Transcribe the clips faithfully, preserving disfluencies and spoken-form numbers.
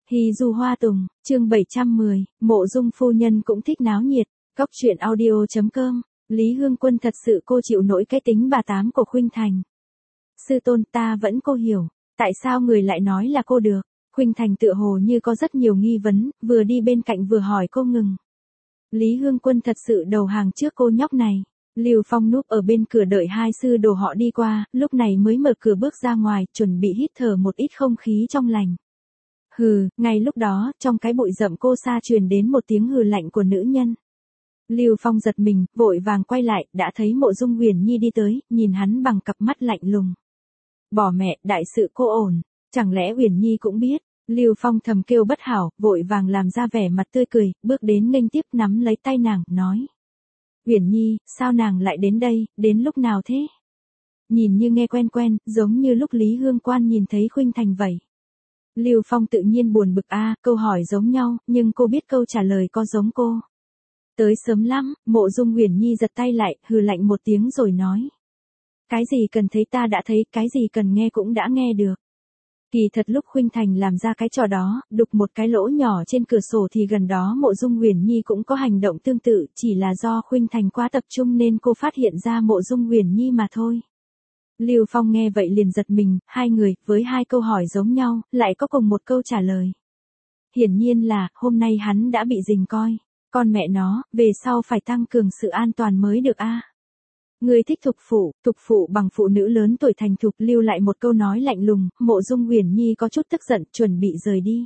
Hy du hoa tùng, chương bảy trăm mười, Mộ Dung phu nhân cũng thích náo nhiệt, Cóc truyện audio chấm com, Lý Hương Quân thật sự cô chịu nổi cái tính bà tám của Khuynh Thành. Sư tôn ta vẫn cô hiểu, tại sao người lại nói là cô được, Khuynh Thành tựa hồ như có rất nhiều nghi vấn, vừa đi bên cạnh vừa hỏi cô ngừng. Lý Hương Quân thật sự đầu hàng trước cô nhóc này. Lưu Phong núp ở bên cửa đợi hai sư đồ họ đi qua, lúc này mới mở cửa bước ra ngoài, chuẩn bị hít thở một ít không khí trong lành. Hừ, ngay lúc đó, trong cái bụi rậm cô xa truyền đến một tiếng hừ lạnh của nữ nhân. Lưu Phong giật mình, vội vàng quay lại, đã thấy Mộ Dung Huyền Nhi đi tới, nhìn hắn bằng cặp mắt lạnh lùng. Bỏ mẹ, đại sự cô ổn, chẳng lẽ Huyền Nhi cũng biết? Lưu Phong thầm kêu bất hảo, vội vàng làm ra vẻ mặt tươi cười, bước đến nghênh tiếp nắm lấy tay nàng, nói. Huyền Nhi, sao nàng lại đến đây, đến lúc nào thế? Nhìn như nghe quen quen, giống như lúc Lý Hương Quan nhìn thấy Khuynh Thành vậy. Lưu Phong tự nhiên buồn bực a, à, câu hỏi giống nhau, nhưng cô biết câu trả lời có giống cô. Tới sớm lắm, Mộ Dung Huyền Nhi giật tay lại, hừ lạnh một tiếng rồi nói. Cái gì cần thấy ta đã thấy, cái gì cần nghe cũng đã nghe được. Kỳ thật lúc Khuynh Thành làm ra cái trò đó, đục một cái lỗ nhỏ trên cửa sổ thì gần đó Mộ Dung Huyền Nhi cũng có hành động tương tự, chỉ là do Khuynh Thành quá tập trung nên cô phát hiện ra Mộ Dung Huyền Nhi mà thôi. Lưu Phong nghe vậy liền giật mình, hai người, với hai câu hỏi giống nhau, lại có cùng một câu trả lời. Hiển nhiên là, hôm nay hắn đã bị rình coi, con mẹ nó, về sau phải tăng cường sự an toàn mới được a. À. Người thích thục phụ, thục phụ bằng phụ nữ lớn tuổi thành thục, lưu lại một câu nói lạnh lùng, Mộ Dung Huyền Nhi có chút tức giận, chuẩn bị rời đi.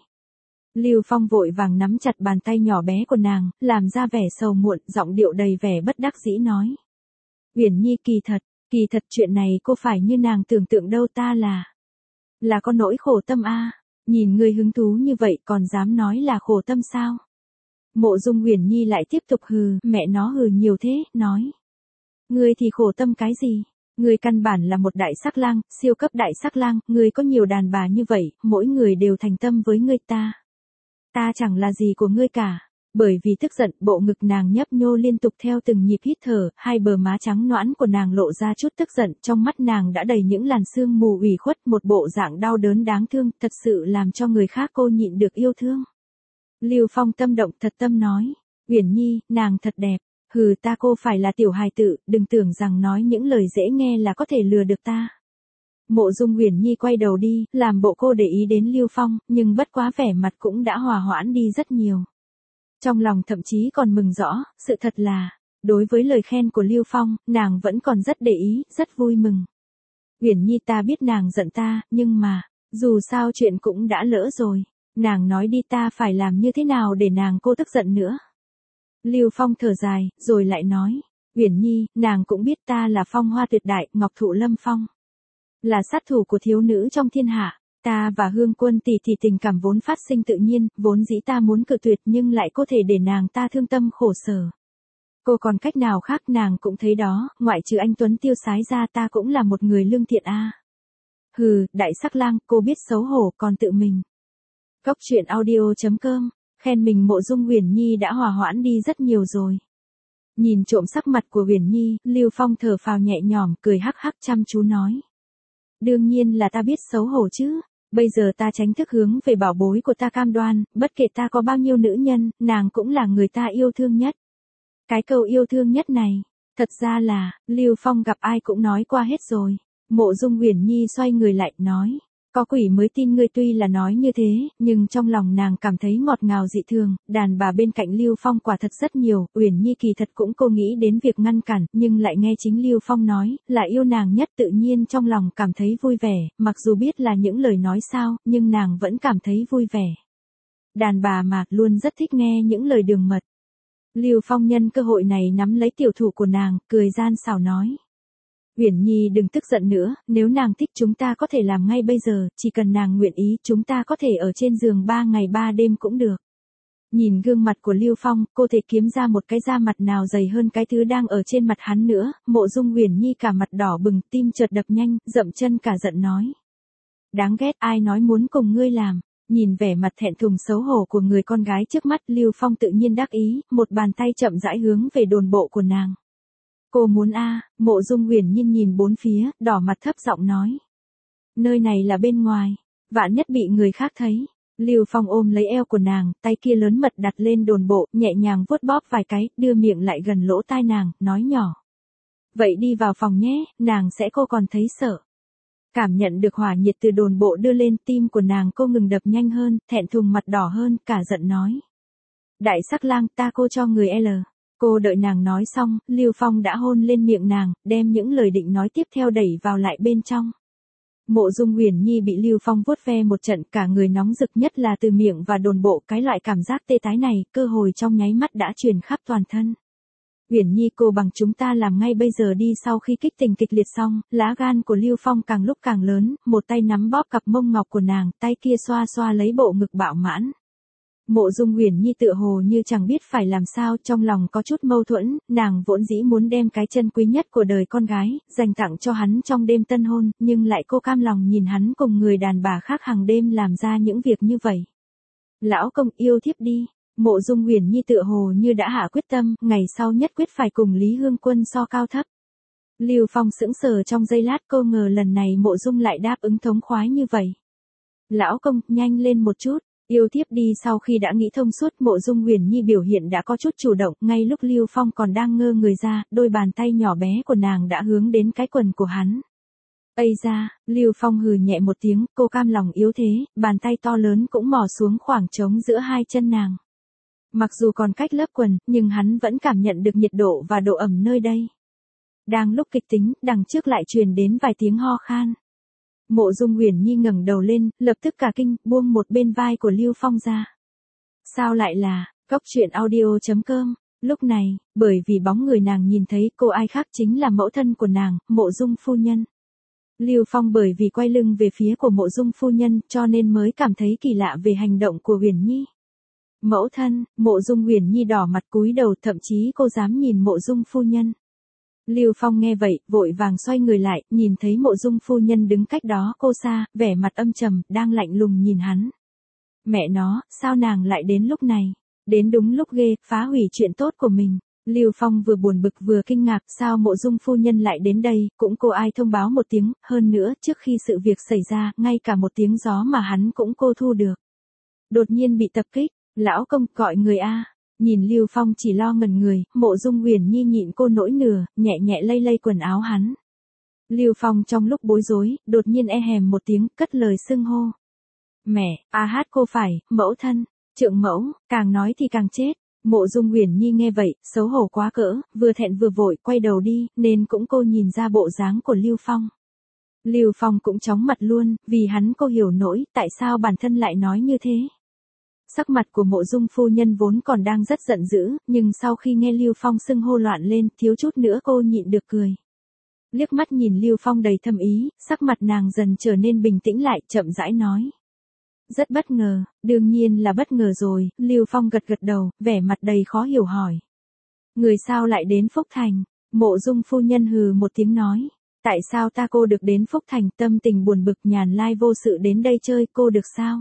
Lưu Phong vội vàng nắm chặt bàn tay nhỏ bé của nàng, làm ra vẻ sầu muộn, giọng điệu đầy vẻ bất đắc dĩ nói. Huyền Nhi kỳ thật, kỳ thật chuyện này cô phải như nàng tưởng tượng đâu, ta là, là có nỗi khổ tâm a. À. Nhìn người hứng thú như vậy còn dám nói là khổ tâm sao? Mộ Dung Huyền Nhi lại tiếp tục hừ, mẹ nó hừ nhiều thế, nói. Ngươi thì khổ tâm cái gì? Ngươi căn bản là một đại sắc lang, siêu cấp đại sắc lang, ngươi có nhiều đàn bà như vậy, mỗi người đều thành tâm với ngươi ta. Ta chẳng là gì của ngươi cả. Bởi vì tức giận, bộ ngực nàng nhấp nhô liên tục theo từng nhịp hít thở, hai bờ má trắng nõn của nàng lộ ra chút tức giận, trong mắt nàng đã đầy những làn sương mù ủy khuất, một bộ dạng đau đớn đáng thương, thật sự làm cho người khác cô nhịn được yêu thương. Lưu Phong tâm động thật tâm nói, Huyền Nhi, nàng thật đẹp. Hừ, ta cô phải là tiểu hài tử, đừng tưởng rằng nói những lời dễ nghe là có thể lừa được ta. Mộ Dung Huyền Nhi quay đầu đi, làm bộ cô để ý đến Lưu Phong, nhưng bất quá vẻ mặt cũng đã hòa hoãn đi rất nhiều. Trong lòng thậm chí còn mừng rõ, sự thật là, đối với lời khen của Lưu Phong, nàng vẫn còn rất để ý, rất vui mừng. Huyền Nhi, ta biết nàng giận ta, nhưng mà, dù sao chuyện cũng đã lỡ rồi, nàng nói đi, ta phải làm như thế nào để nàng cô tức giận nữa. Lưu Phong thở dài, rồi lại nói, Huyền Nhi, nàng cũng biết ta là phong hoa tuyệt đại, ngọc thụ lâm phong. Là sát thủ của thiếu nữ trong thiên hạ, ta và Hương Quân tỷ tỷ tình cảm vốn phát sinh tự nhiên, vốn dĩ ta muốn cự tuyệt nhưng lại có thể để nàng ta thương tâm khổ sở. Cô còn cách nào khác, nàng cũng thấy đó, ngoại trừ anh Tuấn tiêu sái ra ta cũng là một người lương thiện a. À. Hừ, đại sắc lang, cô biết xấu hổ còn tự mình. Cóc truyện audio chấm com. Khen mình Mộ Dung Huyền Nhi đã hòa hoãn đi rất nhiều rồi. Nhìn trộm sắc mặt của Huyền Nhi, Lưu Phong thở phào nhẹ nhõm, cười hắc hắc chăm chú nói. Đương nhiên là ta biết xấu hổ chứ, bây giờ ta tránh thức hướng về bảo bối của ta, cam đoan, bất kể ta có bao nhiêu nữ nhân, nàng cũng là người ta yêu thương nhất. Cái câu yêu thương nhất này, thật ra là, Lưu Phong gặp ai cũng nói qua hết rồi. Mộ Dung Huyền Nhi xoay người lại, nói. Có quỷ mới tin ngươi, tuy là nói như thế, nhưng trong lòng nàng cảm thấy ngọt ngào dị thường, đàn bà bên cạnh Lưu Phong quả thật rất nhiều, Uyển Nhi kỳ thật cũng cô nghĩ đến việc ngăn cản, nhưng lại nghe chính Lưu Phong nói, là yêu nàng nhất, tự nhiên trong lòng cảm thấy vui vẻ, mặc dù biết là những lời nói sao, nhưng nàng vẫn cảm thấy vui vẻ. Đàn bà mà, luôn rất thích nghe những lời đường mật. Lưu Phong nhân cơ hội này nắm lấy tiểu thủ của nàng, cười gian xảo nói. Huyền Nhi đừng tức giận nữa, nếu nàng thích chúng ta có thể làm ngay bây giờ, chỉ cần nàng nguyện ý chúng ta có thể ở trên giường ba ngày ba đêm cũng được. Nhìn gương mặt của Lưu Phong, cô thể kiếm ra một cái da mặt nào dày hơn cái thứ đang ở trên mặt hắn nữa, Mộ Dung Huyền Nhi cả mặt đỏ bừng, tim chợt đập nhanh, dậm chân cả giận nói. Đáng ghét, ai nói muốn cùng ngươi làm. Nhìn vẻ mặt thẹn thùng xấu hổ của người con gái trước mắt, Lưu Phong tự nhiên đắc ý, một bàn tay chậm rãi hướng về đồn bộ của nàng. Cô muốn a? À, Mộ Dung Huyền Nhiên nhìn bốn phía, đỏ mặt thấp giọng nói. Nơi này là bên ngoài, vạn nhất bị người khác thấy. Lưu Phong ôm lấy eo của nàng, tay kia lớn mật đặt lên đồn bộ, nhẹ nhàng vuốt bóp vài cái, đưa miệng lại gần lỗ tai nàng, nói nhỏ. Vậy đi vào phòng nhé, nàng sẽ cô còn thấy sợ. Cảm nhận được hỏa nhiệt từ đồn bộ đưa lên, tim của nàng cô ngừng đập nhanh hơn, thẹn thùng mặt đỏ hơn, cả giận nói. Đại sắc lang, ta cô cho người L. Cô đợi nàng nói xong, Lưu Phong đã hôn lên miệng nàng, đem những lời định nói tiếp theo đẩy vào lại bên trong. Mộ Dung Uyển Nhi bị Lưu Phong vuốt ve một trận, cả người nóng rực, nhất là từ miệng và đồn bộ, cái loại cảm giác tê tái này, cơ hội trong nháy mắt đã truyền khắp toàn thân. Uyển Nhi, cô bằng chúng ta làm ngay bây giờ đi. Sau khi kích tình kịch liệt xong, lá gan của Lưu Phong càng lúc càng lớn, một tay nắm bóp cặp mông ngọc của nàng, tay kia xoa xoa lấy bộ ngực bạo mãn. Mộ Dung Uyển Nhi tựa hồ như chẳng biết phải làm sao, trong lòng có chút mâu thuẫn, nàng vốn dĩ muốn đem cái chân quý nhất của đời con gái, dành tặng cho hắn trong đêm tân hôn, nhưng lại cô cam lòng nhìn hắn cùng người đàn bà khác hàng đêm làm ra những việc như vậy. Lão công, yêu thiếp đi. Mộ Dung Uyển Nhi tựa hồ như đã hạ quyết tâm, ngày sau nhất quyết phải cùng Lý Hương Quân so cao thấp. Lưu Phong sững sờ trong giây lát, cô ngờ lần này Mộ Dung lại đáp ứng thống khoái như vậy. Lão công, nhanh lên một chút. Yêu thiếp đi. Sau khi đã nghĩ thông suốt, Mộ Dung Uyển Nhi biểu hiện đã có chút chủ động, ngay lúc Lưu Phong còn đang ngơ người ra, đôi bàn tay nhỏ bé của nàng đã hướng đến cái quần của hắn. Ây da, Lưu Phong hừ nhẹ một tiếng, cô cam lòng yếu thế, bàn tay to lớn cũng mò xuống khoảng trống giữa hai chân nàng. Mặc dù còn cách lớp quần, nhưng hắn vẫn cảm nhận được nhiệt độ và độ ẩm nơi đây. Đang lúc kịch tính, đằng trước lại truyền đến vài tiếng ho khan. Mộ Dung Uyển Nhi ngẩng đầu lên, lập tức cả kinh, buông một bên vai của Lưu Phong ra. Sao lại là, Cốc Truyện Audio chấm com. Lúc này, bởi vì bóng người nàng nhìn thấy, cô ai khác chính là mẫu thân của nàng, Mộ Dung phu nhân. Lưu Phong bởi vì quay lưng về phía của Mộ Dung phu nhân, cho nên mới cảm thấy kỳ lạ về hành động của Uyển Nhi. Mẫu thân, Mộ Dung Uyển Nhi đỏ mặt cúi đầu, thậm chí cô dám nhìn Mộ Dung phu nhân. Lưu Phong nghe vậy, vội vàng xoay người lại, nhìn thấy Mộ Dung phu nhân đứng cách đó cô xa, vẻ mặt âm trầm, đang lạnh lùng nhìn hắn. Mẹ nó, sao nàng lại đến lúc này? Đến đúng lúc ghê, phá hủy chuyện tốt của mình. Lưu Phong vừa buồn bực vừa kinh ngạc, sao Mộ Dung phu nhân lại đến đây, cũng cô ai thông báo một tiếng, hơn nữa, trước khi sự việc xảy ra, ngay cả một tiếng gió mà hắn cũng cô thu được. Đột nhiên bị tập kích, lão công, gọi người a. Nhìn Lưu Phong chỉ lo ngẩn người, Mộ Dung Uyển Nhi nhịn cô nỗi nửa, nhẹ nhẹ lay lay quần áo hắn. Lưu Phong trong lúc bối rối, đột nhiên e hèm một tiếng, cất lời xưng hô. Mẹ, a hát cô phải, mẫu thân, trượng mẫu, càng nói thì càng chết. Mộ Dung Uyển Nhi nghe vậy, xấu hổ quá cỡ, vừa thẹn vừa vội, quay đầu đi, nên cũng cô nhìn ra bộ dáng của Lưu Phong. Lưu Phong cũng chóng mặt luôn, vì hắn cô hiểu nổi, tại sao bản thân lại nói như thế. Sắc mặt của Mộ Dung phu nhân vốn còn đang rất giận dữ, nhưng sau khi nghe Lưu Phong xưng hô loạn lên, thiếu chút nữa cô nhịn được cười. Liếc mắt nhìn Lưu Phong đầy thâm ý, sắc mặt nàng dần trở nên bình tĩnh lại, chậm rãi nói. Rất bất ngờ, đương nhiên là bất ngờ rồi. Lưu Phong gật gật đầu, vẻ mặt đầy khó hiểu hỏi. Người sao lại đến Phúc Thành? Mộ Dung phu nhân hừ một tiếng nói. Tại sao ta cô được đến Phúc Thành, tâm tình buồn bực nhàn lai vô sự đến đây chơi, cô được sao?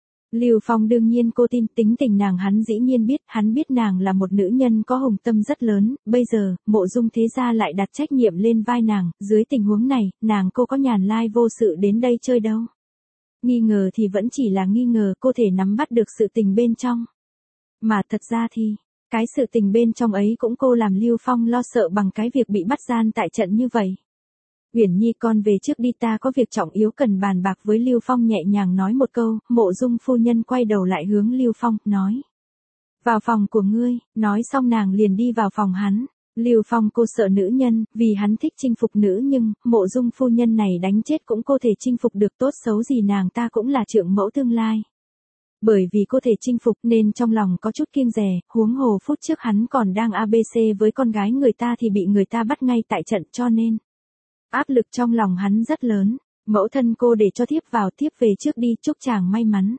Lưu Phong đương nhiên cô tin, tính tình nàng hắn dĩ nhiên biết, hắn biết nàng là một nữ nhân có hùng tâm rất lớn, bây giờ, Mộ Dung thế gia lại đặt trách nhiệm lên vai nàng, dưới tình huống này, nàng cô có nhàn lai vô sự đến đây chơi đâu. Nghi ngờ thì vẫn chỉ là nghi ngờ, cô thể nắm bắt được sự tình bên trong. Mà thật ra thì, cái sự tình bên trong ấy cũng cô làm Lưu Phong lo sợ bằng cái việc bị bắt gian tại trận như vậy. Uyển Nhi, con về trước đi, ta có việc trọng yếu cần bàn bạc với Lưu Phong nhẹ nhàng nói một câu. Mộ Dung phu nhân quay đầu lại hướng Lưu Phong, nói. Vào phòng của ngươi, nói xong nàng liền đi vào phòng hắn. Lưu Phong cô sợ nữ nhân, vì hắn thích chinh phục nữ nhưng, Mộ Dung phu nhân này đánh chết cũng cô thể chinh phục được, tốt xấu gì nàng ta cũng là trượng mẫu tương lai. Bởi vì cô thể chinh phục nên trong lòng có chút kiêng dè, huống hồ phút trước hắn còn đang a bê xê với con gái người ta thì bị người ta bắt ngay tại trận, cho nên áp lực trong lòng hắn rất lớn. Mẫu thân cô để cho thiếp vào, thiếp về trước đi, chúc chàng may mắn.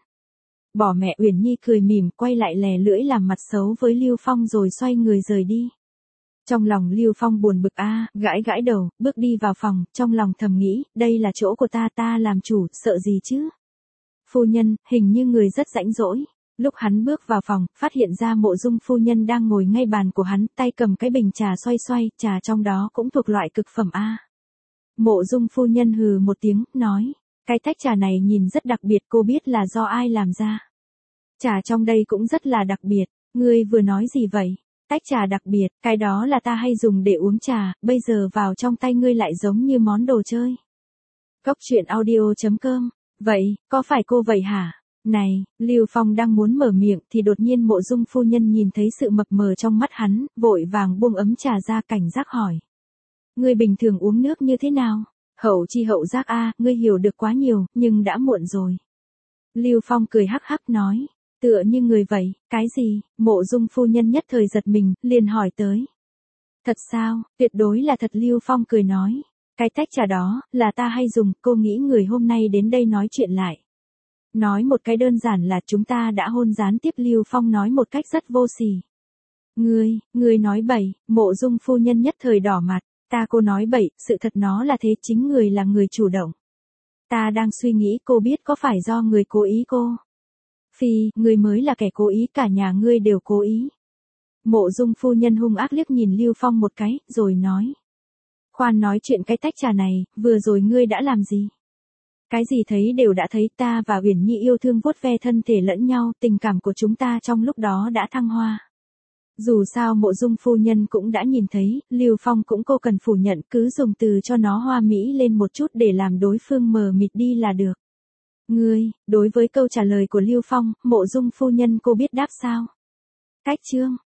Bỏ mẹ. Uyển Nhi cười mỉm, quay lại lè lưỡi làm mặt xấu với Lưu Phong rồi xoay người rời đi. Trong lòng Lưu Phong buồn bực a, gãi gãi đầu, bước đi vào phòng, trong lòng thầm nghĩ, đây là chỗ của ta, ta làm chủ, sợ gì chứ. Phu nhân, hình như người rất rãnh rỗi. Lúc hắn bước vào phòng, phát hiện ra Mộ Dung phu nhân đang ngồi ngay bàn của hắn, tay cầm cái bình trà xoay xoay, trà trong đó cũng thuộc loại cực phẩm a. Mộ Dung phu nhân hừ một tiếng, nói, cái tách trà này nhìn rất đặc biệt, cô biết là do ai làm ra. Trà trong đây cũng rất là đặc biệt. Ngươi vừa nói gì vậy? Tách trà đặc biệt, cái đó là ta hay dùng để uống trà, bây giờ vào trong tay ngươi lại giống như món đồ chơi. Cốc truyện audio chấm com. Vậy, có phải cô vậy hả? Này, Lưu Phong đang muốn mở miệng thì đột nhiên Mộ Dung phu nhân nhìn thấy sự mập mờ trong mắt hắn, vội vàng buông ấm trà ra cảnh giác hỏi. Ngươi bình thường uống nước như thế nào? Hậu chi hậu giác a, ngươi hiểu được quá nhiều, nhưng đã muộn rồi. Lưu Phong cười hắc hắc nói. Tựa như người vậy, cái gì? Mộ Dung phu nhân nhất thời giật mình, liền hỏi tới. Thật sao? Tuyệt đối là thật. Lưu Phong cười nói. Cái tách trà đó, là ta hay dùng, cô nghĩ người hôm nay đến đây nói chuyện lại. Nói một cái đơn giản là chúng ta đã hôn gián tiếp. Lưu Phong nói một cách rất vô sỉ. Ngươi, ngươi nói bậy. Mộ Dung phu nhân nhất thời đỏ mặt. Ta cô nói bậy, sự thật nó là thế, chính người là người chủ động. Ta đang suy nghĩ cô biết có phải do người cố ý cô. Phi, ngươi mới là kẻ cố ý, cả nhà ngươi đều cố ý. Mộ Dung phu nhân hung ác liếc nhìn Lưu Phong một cái, rồi nói. Khoan nói chuyện cái tách trà này, vừa rồi ngươi đã làm gì? Cái gì thấy đều đã thấy, ta và Uyển Nhi yêu thương vuốt ve thân thể lẫn nhau, tình cảm của chúng ta trong lúc đó đã thăng hoa. Dù sao Mộ Dung phu nhân cũng đã nhìn thấy, Lưu Phong cũng cô cần phủ nhận, cứ dùng từ cho nó hoa mỹ lên một chút để làm đối phương mờ mịt đi là được. Ngươi, đối với câu trả lời của Lưu Phong, Mộ Dung phu nhân cô biết đáp sao? Cách chương